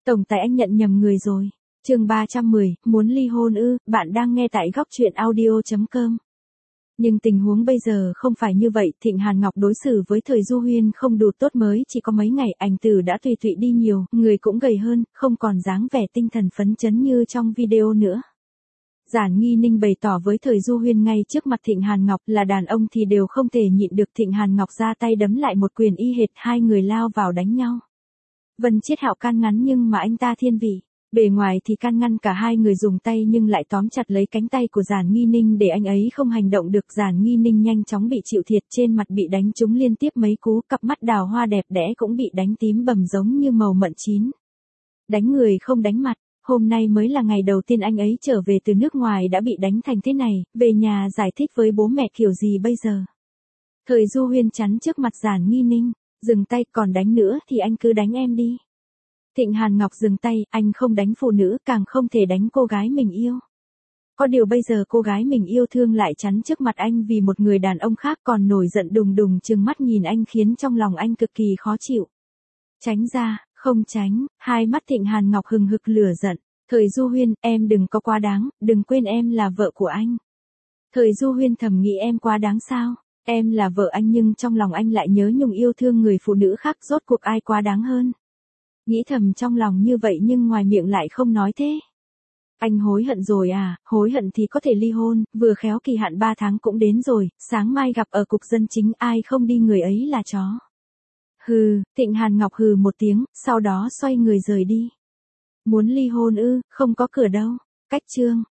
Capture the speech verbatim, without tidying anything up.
Tổng tài anh nhận nhầm người rồi. Chương ba trăm mười, muốn ly hôn ư? Bạn đang nghe tại góc truyện audio chấm com. Nhưng tình huống bây giờ không phải như vậy, Thịnh Hàn Ngọc đối xử với Thời Du Huyên không đủ tốt, mới chỉ có mấy ngày ảnh tử đã tùy tụy đi nhiều, người cũng gầy hơn, không còn dáng vẻ tinh thần phấn chấn như trong video nữa. Giản Nghi Ninh bày tỏ với Thời Du Huyên ngay trước mặt Thịnh Hàn Ngọc, là đàn ông thì đều không thể nhịn được. Thịnh Hàn Ngọc ra tay đấm lại một quyền y hệt, hai người lao vào đánh nhau. Vân Chiết Hạo can ngắn nhưng mà anh ta thiên vị. Bề ngoài thì can ngăn cả hai người dùng tay nhưng lại tóm chặt lấy cánh tay của Giản Nghi Ninh để anh ấy không hành động được. Giản Nghi Ninh nhanh chóng bị chịu thiệt, trên mặt bị đánh trúng liên tiếp mấy cú, cặp mắt đào hoa đẹp đẽ cũng bị đánh tím bầm giống như màu mận chín. Đánh người không đánh mặt, hôm nay mới là ngày đầu tiên anh ấy trở về từ nước ngoài đã bị đánh thành thế này, về nhà giải thích với bố mẹ kiểu gì bây giờ. Thời Du Huyên chắn trước mặt Giản Nghi Ninh, dừng tay, còn đánh nữa thì anh cứ đánh em đi. Thịnh Hàn Ngọc dừng tay, anh không đánh phụ nữ, càng không thể đánh cô gái mình yêu. Có điều bây giờ cô gái mình yêu thương lại chắn trước mặt anh vì một người đàn ông khác, còn nổi giận đùng đùng trừng mắt nhìn anh khiến trong lòng anh cực kỳ khó chịu. Tránh ra, không tránh, hai mắt Thịnh Hàn Ngọc hừng hực lửa giận. Thời Du Huyên, em đừng có quá đáng, đừng quên em là vợ của anh. Thời Du Huyên thầm nghĩ em quá đáng sao? Em là vợ anh nhưng trong lòng anh lại nhớ nhung yêu thương người phụ nữ khác, rốt cuộc ai quá đáng hơn? Nghĩ thầm trong lòng như vậy nhưng ngoài miệng lại không nói thế. Anh hối hận rồi à? Hối hận thì có thể ly hôn, vừa khéo kỳ hạn ba tháng cũng đến rồi, sáng mai gặp ở cục dân chính, ai không đi người ấy là chó. Hừ, Thịnh Hàn Ngọc hừ một tiếng, sau đó xoay người rời đi. Muốn ly hôn ư? Không có cửa đâu. Cách chương.